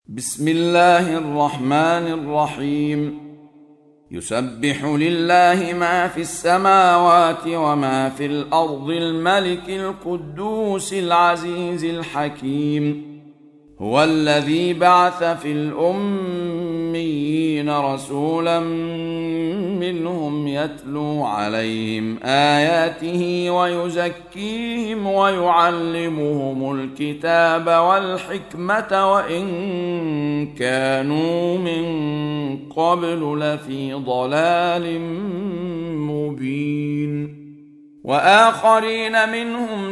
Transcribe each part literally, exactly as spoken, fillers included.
بسم الله الرحمن الرحيم. يسبح لله ما في السماوات وما في الأرض الملك القدوس العزيز الحكيم. هو الذي بعث في الأميين رسولا منهم يتلو عليهم آياته ويزكيهم ويعلمهم الكتاب والحكمة وإن كانوا من قبل لفي ضلال مبين. وآخرين منهم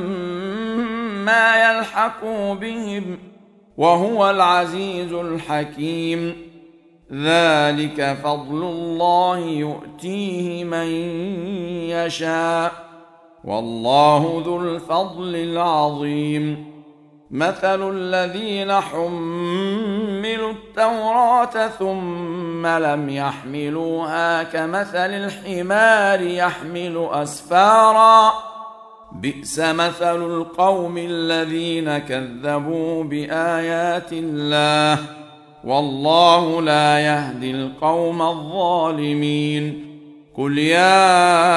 لما يلحقوا بهم وهو العزيز الحكيم. ذلك فضل الله يؤتيه من يشاء والله ذو الفضل العظيم. مثل الذين حملوا التوراة ثم لم يحملوها كمثل الحمار يحمل أسفارا بئس مثل القوم الذين كذبوا بآيات الله والله لا يهدي القوم الظالمين. قل يا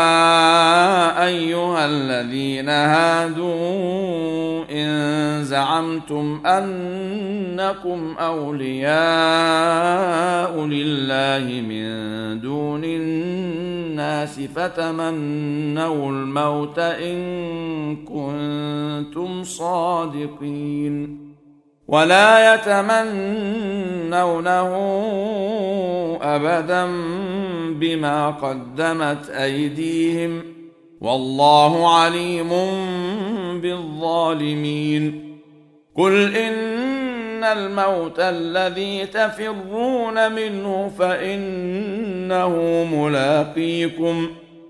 أيها الذين هادوا إن زعمتم أنكم أولياء لله من دون الناس فتمنوا الموت إن كنتم صادقين ولا يتمنونه أبدا بما قدمت أيديهم والله عليم بالظالمين. قل إن الموت الذي تفرون منه فإنه ملاقيكم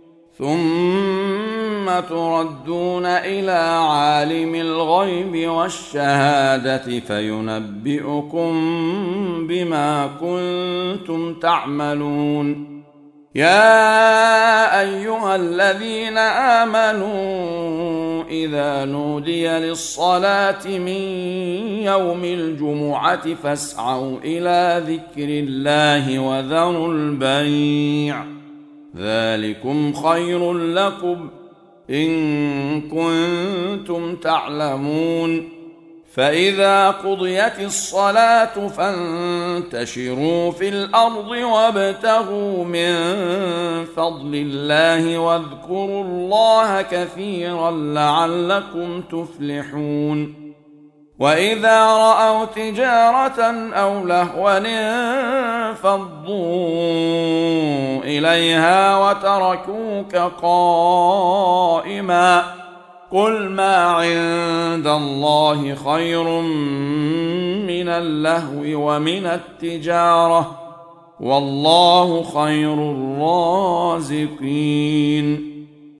ثم تردون إلى عالم الغيب والشهادة فينبئكم بما كنتم تعملون. يا أيها الذين آمنوا إذا نودي للصلاة من يوم الجمعة فاسعوا إلى ذكر الله وذروا البيع ذلكم خير لكم إن كنتم تعلمون. فإذا قضيت الصلاة فانتشروا في الأرض وابتغوا من فضل الله واذكروا الله كثيرا لعلكم تفلحون. وإذا رأوا تجارة أو لهوا انفضوا إليها وتركوك قائما قل ما عند الله خير من اللهو ومن التجارة والله خير الرازقين.